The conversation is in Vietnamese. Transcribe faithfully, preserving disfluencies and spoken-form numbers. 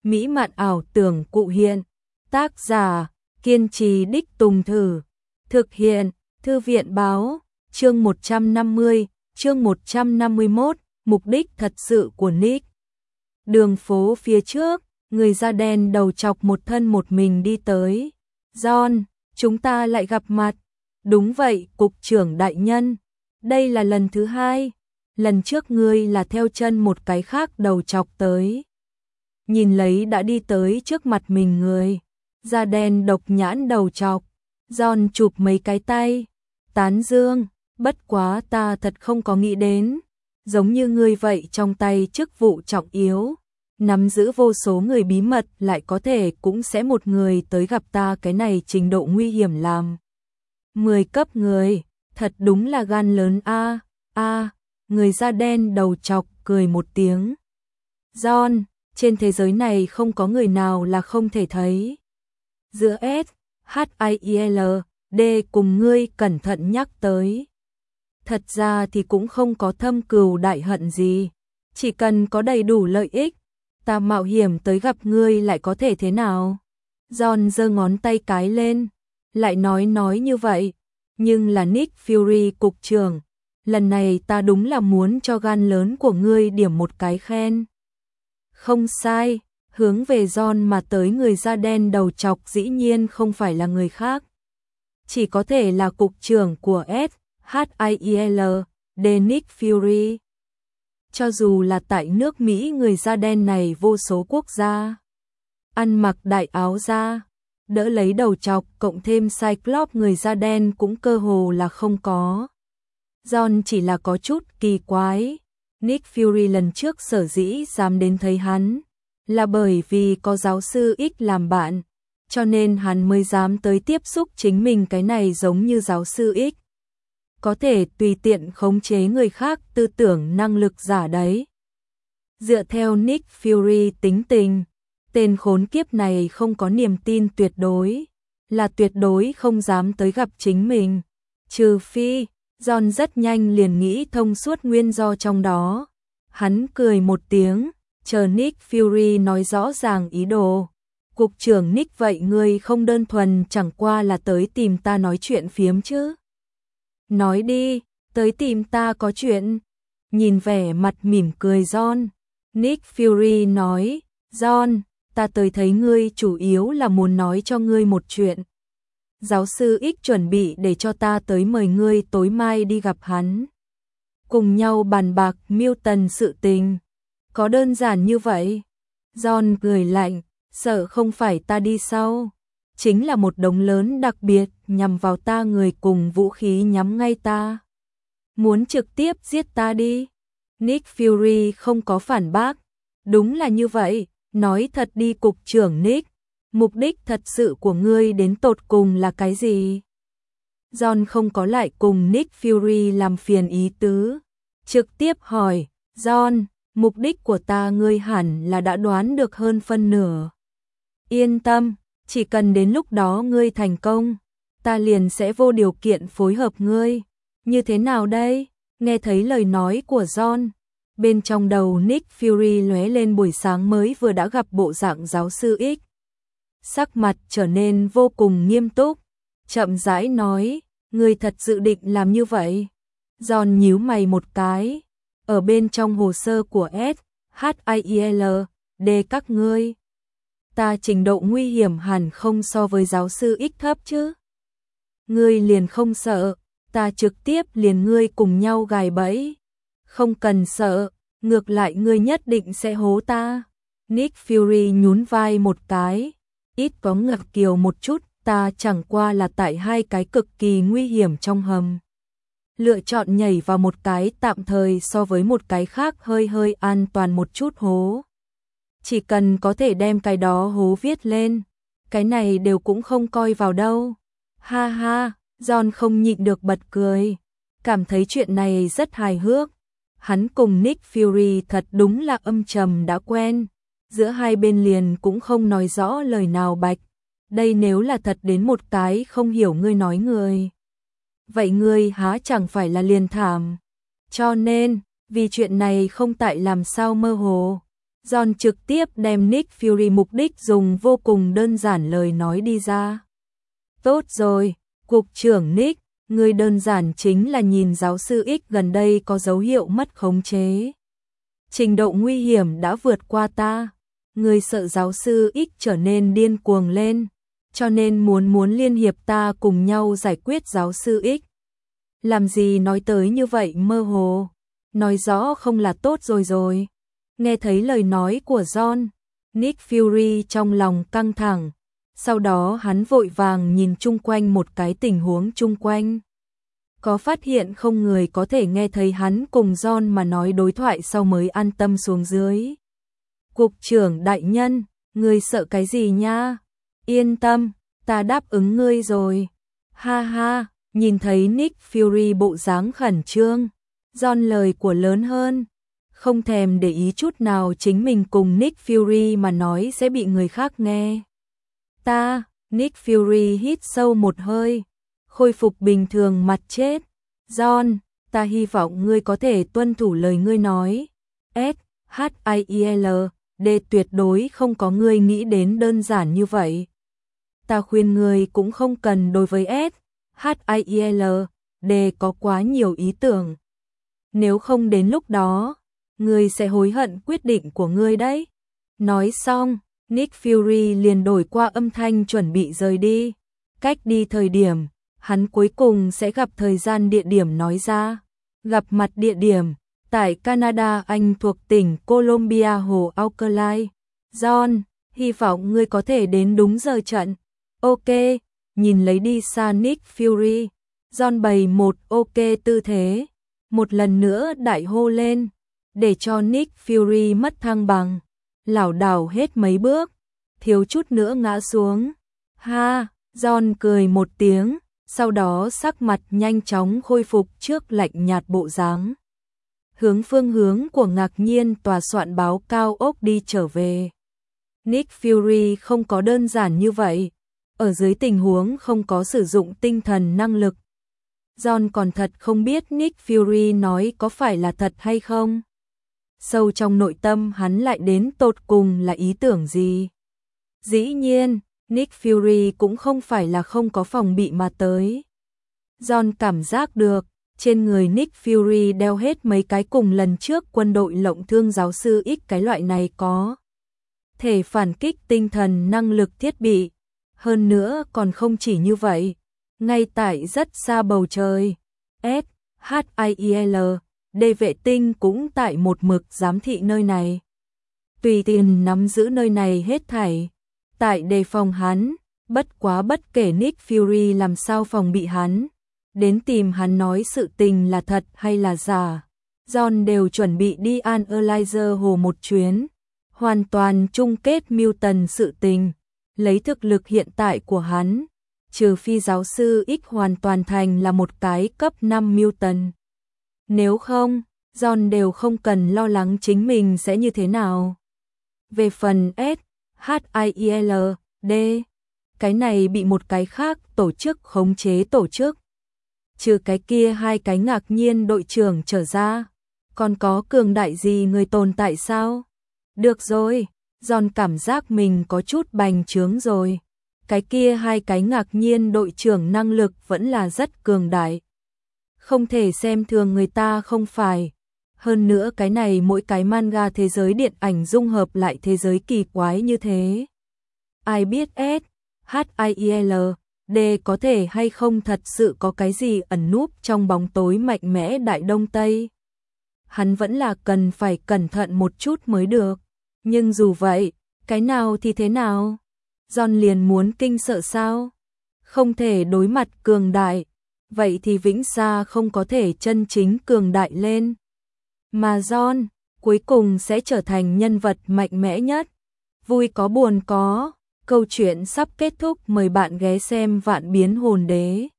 mỹ mạn ảo tưởng cụ hiện. Tác giả, kiên trì đích tùng thử. Thực hiện, Thư viện báo, chương một trăm năm mươi, chương một trăm năm mươi mốt, mục đích thật sự của Nick. Đường phố phía trước, người da đen đầu chọc một thân một mình đi tới. John, chúng ta lại gặp mặt. Đúng vậy, cục trưởng đại nhân. Đây là lần thứ hai. Lần trước ngươi là theo chân một cái khác đầu chọc tới. Nhìn lấy đã đi tới trước mặt mình người. Da đen độc nhãn đầu chọc. John chụp mấy cái tay. Tán dương, bất quá ta thật không có nghĩ đến. Giống như ngươi vậy trong tay chức vụ trọng yếu. Nắm giữ vô số người bí mật lại có thể cũng sẽ một người tới gặp ta, cái này trình độ nguy hiểm làm. Mười cấp người, thật đúng là gan lớn a a người da đen đầu chọc cười một tiếng. John, trên thế giới này không có người nào là không thể thấy. Giữa S, H I L, D cùng ngươi cẩn thận nhắc tới. Thật ra thì cũng không có thâm cừu đại hận gì. Chỉ cần có đầy đủ lợi ích, ta mạo hiểm tới gặp ngươi lại có thể thế nào? John giơ ngón tay cái lên, lại nói nói như vậy. Nhưng là Nick Fury cục trưởng, lần này ta đúng là muốn cho gan lớn của ngươi điểm một cái khen. Không sai, hướng về John mà tới người da đen đầu chọc dĩ nhiên không phải là người khác. Chỉ có thể là cục trưởng của S, H I L, D Nick Fury. Cho dù là tại nước Mỹ, người da đen này vô số quốc gia. Ăn mặc đại áo da, đỡ lấy đầu chọc, cộng thêm Cyclops người da đen cũng cơ hồ là không có. John chỉ là có chút kỳ quái. Nick Fury lần trước sở dĩ dám đến thấy hắn là bởi vì có giáo sư X làm bạn, cho nên hắn mới dám tới tiếp xúc chính mình, cái này giống như giáo sư X. Có thể tùy tiện khống chế người khác tư tưởng năng lực giả đấy. Dựa theo Nick Fury tính tình, tên khốn kiếp này không có niềm tin tuyệt đối, là tuyệt đối không dám tới gặp chính mình. Trừ phi, John rất nhanh liền nghĩ thông suốt nguyên do trong đó. Hắn cười một tiếng, chờ Nick Fury nói rõ ràng ý đồ. Cục trưởng Nick, vậy ngươi không đơn thuần chẳng qua là tới tìm ta nói chuyện phiếm chứ? Nói đi, tới tìm ta có chuyện. Nhìn vẻ mặt mỉm cười John, Nick Fury nói, John, ta tới thấy ngươi chủ yếu là muốn nói cho ngươi một chuyện. Giáo sư X chuẩn bị để cho ta tới mời ngươi tối mai đi gặp hắn. Cùng nhau bàn bạc Milton sự tình. Có đơn giản như vậy? John cười lạnh, sợ không phải ta đi sau. Chính là một đống lớn đặc biệt nhằm vào ta người cùng vũ khí nhắm ngay ta. Muốn trực tiếp giết ta đi. Nick Fury không có phản bác. Đúng là như vậy, nói thật đi cục trưởng Nick. Mục đích thật sự của ngươi đến tột cùng là cái gì? John không có lại cùng Nick Fury làm phiền ý tứ. Trực tiếp hỏi, John, mục đích của ta ngươi hẳn là đã đoán được hơn phân nửa. Yên tâm, chỉ cần đến lúc đó ngươi thành công, ta liền sẽ vô điều kiện phối hợp ngươi. Như thế nào đây? Nghe thấy lời nói của John, bên trong đầu Nick Fury lóe lên buổi sáng mới vừa đã gặp bộ dạng giáo sư X. Sắc mặt trở nên vô cùng nghiêm túc, chậm rãi nói, ngươi thật dự định làm như vậy? John nhíu mày một cái, ở bên trong hồ sơ của S, H I L, D các ngươi, ta trình độ nguy hiểm hẳn không so với giáo sư X thấp chứ? Ngươi liền không sợ, ta trực tiếp liền ngươi cùng nhau gài bẫy. Không cần sợ, ngược lại ngươi nhất định sẽ hố ta. Nick Fury nhún vai một cái, ít có ngập kiều một chút, ta chẳng qua là tại hai cái cực kỳ nguy hiểm trong hầm. Lựa chọn nhảy vào một cái tạm thời so với một cái khác hơi hơi an toàn một chút hố. Chỉ cần có thể đem cái đó hố viết lên, cái này đều cũng không coi vào đâu. Ha ha, John không nhịn được bật cười, cảm thấy chuyện này rất hài hước. Hắn cùng Nick Fury thật đúng là âm trầm đã quen, giữa hai bên liền cũng không nói rõ lời nào bạch. Đây nếu là thật đến một cái không hiểu ngươi nói người, vậy ngươi há chẳng phải là liền thảm. Cho nên, vì chuyện này không tại làm sao mơ hồ. John trực tiếp đem Nick Fury mục đích dùng vô cùng đơn giản lời nói đi ra. Tốt rồi, Cục trưởng Nick, ngươi đơn giản chính là nhìn giáo sư X gần đây có dấu hiệu mất khống chế. Trình độ nguy hiểm đã vượt qua ta. Ngươi sợ giáo sư X trở nên điên cuồng lên, cho nên muốn muốn liên hiệp ta cùng nhau giải quyết giáo sư X. Làm gì nói tới như vậy mơ hồ, nói rõ không là tốt rồi rồi. Nghe thấy lời nói của John, Nick Fury trong lòng căng thẳng, sau đó hắn vội vàng nhìn chung quanh một cái tình huống chung quanh. Có phát hiện không người có thể nghe thấy hắn cùng John mà nói đối thoại sau mới an tâm xuống dưới. Cục trưởng đại nhân, ngươi sợ cái gì nha? Yên tâm, ta đáp ứng ngươi rồi. Ha ha, nhìn thấy Nick Fury bộ dáng khẩn trương, John lời của lớn hơn, không thèm để ý chút nào chính mình cùng Nick Fury mà nói sẽ bị người khác nghe. Ta, Nick Fury hít sâu một hơi, khôi phục bình thường mặt chết. John, ta hy vọng ngươi có thể tuân thủ lời ngươi nói. S, H I I L, D tuyệt đối không có ngươi nghĩ đến đơn giản như vậy. Ta khuyên ngươi cũng không cần đối với S, H I I L, D có quá nhiều ý tưởng. Nếu không đến lúc đó, ngươi sẽ hối hận quyết định của ngươi đấy. Nói xong, Nick Fury liền đổi qua âm thanh chuẩn bị rời đi. Cách đi thời điểm, hắn cuối cùng sẽ gặp thời gian địa điểm nói ra. Gặp mặt địa điểm, tại Canada Anh thuộc tỉnh Columbia Hồ Alkali. John, hy vọng ngươi có thể đến đúng giờ trận. Ok, nhìn lấy đi xa Nick Fury, John bày một ok tư thế. Một lần nữa đại hô lên, để cho Nick Fury mất thăng bằng. Lảo đảo hết mấy bước, thiếu chút nữa ngã xuống. Ha, John cười một tiếng, sau đó sắc mặt nhanh chóng khôi phục trước lạnh nhạt bộ dáng. Hướng phương hướng của ngạc nhiên tòa soạn báo cao ốc đi trở về. Nick Fury không có đơn giản như vậy, ở dưới tình huống không có sử dụng tinh thần năng lực. John còn thật không biết Nick Fury nói có phải là thật hay không. Sâu trong nội tâm hắn lại đến tột cùng là ý tưởng gì. Dĩ nhiên, Nick Fury cũng không phải là không có phòng bị mà tới. John cảm giác được, trên người Nick Fury đeo hết mấy cái cùng lần trước quân đội lộng thương giáo sư X cái loại này có thể phản kích tinh thần năng lực thiết bị. Hơn nữa còn không chỉ như vậy, ngay tại rất xa bầu trời, S, H I I L, D vệ tinh cũng tại một mực giám thị nơi này. Tùy tiện nắm giữ nơi này hết thảy, tại đề phòng hắn, bất quá bất kể Nick Fury làm sao phòng bị hắn, đến tìm hắn nói sự tình là thật hay là giả. John đều chuẩn bị đi Analyzer Hồ một chuyến, hoàn toàn chung kết mưu tần sự tình, lấy thực lực hiện tại của hắn, trừ phi giáo sư X hoàn toàn thành là một cái cấp năm mưu tần. Nếu không, John đều không cần lo lắng chính mình sẽ như thế nào. Về phần S, H I I L, D, cái này bị một cái khác tổ chức khống chế tổ chức. Trừ cái kia hai cái ngạc nhiên đội trưởng trở ra, còn có cường đại gì người tồn tại sao? Được rồi, John cảm giác mình có chút bành trướng rồi. Cái kia hai cái ngạc nhiên đội trưởng năng lực vẫn là rất cường đại. Không thể xem thường người ta không phải. Hơn nữa cái này mỗi cái manga thế giới điện ảnh dung hợp lại thế giới kỳ quái như thế. Ai biết S, H I I L, D có thể hay không thật sự có cái gì ẩn núp trong bóng tối mạnh mẽ Đại Đông Tây. Hắn vẫn là cần phải cẩn thận một chút mới được. Nhưng dù vậy, cái nào thì thế nào? John liền muốn kinh sợ sao? Không thể đối mặt cường đại. Vậy thì vĩnh xa không có thể chân chính cường đại lên. Mà John, cuối cùng sẽ trở thành nhân vật mạnh mẽ nhất. Vui có buồn có. Câu chuyện sắp kết thúc, mời bạn ghé xem Vạn Biến Hồn Đế.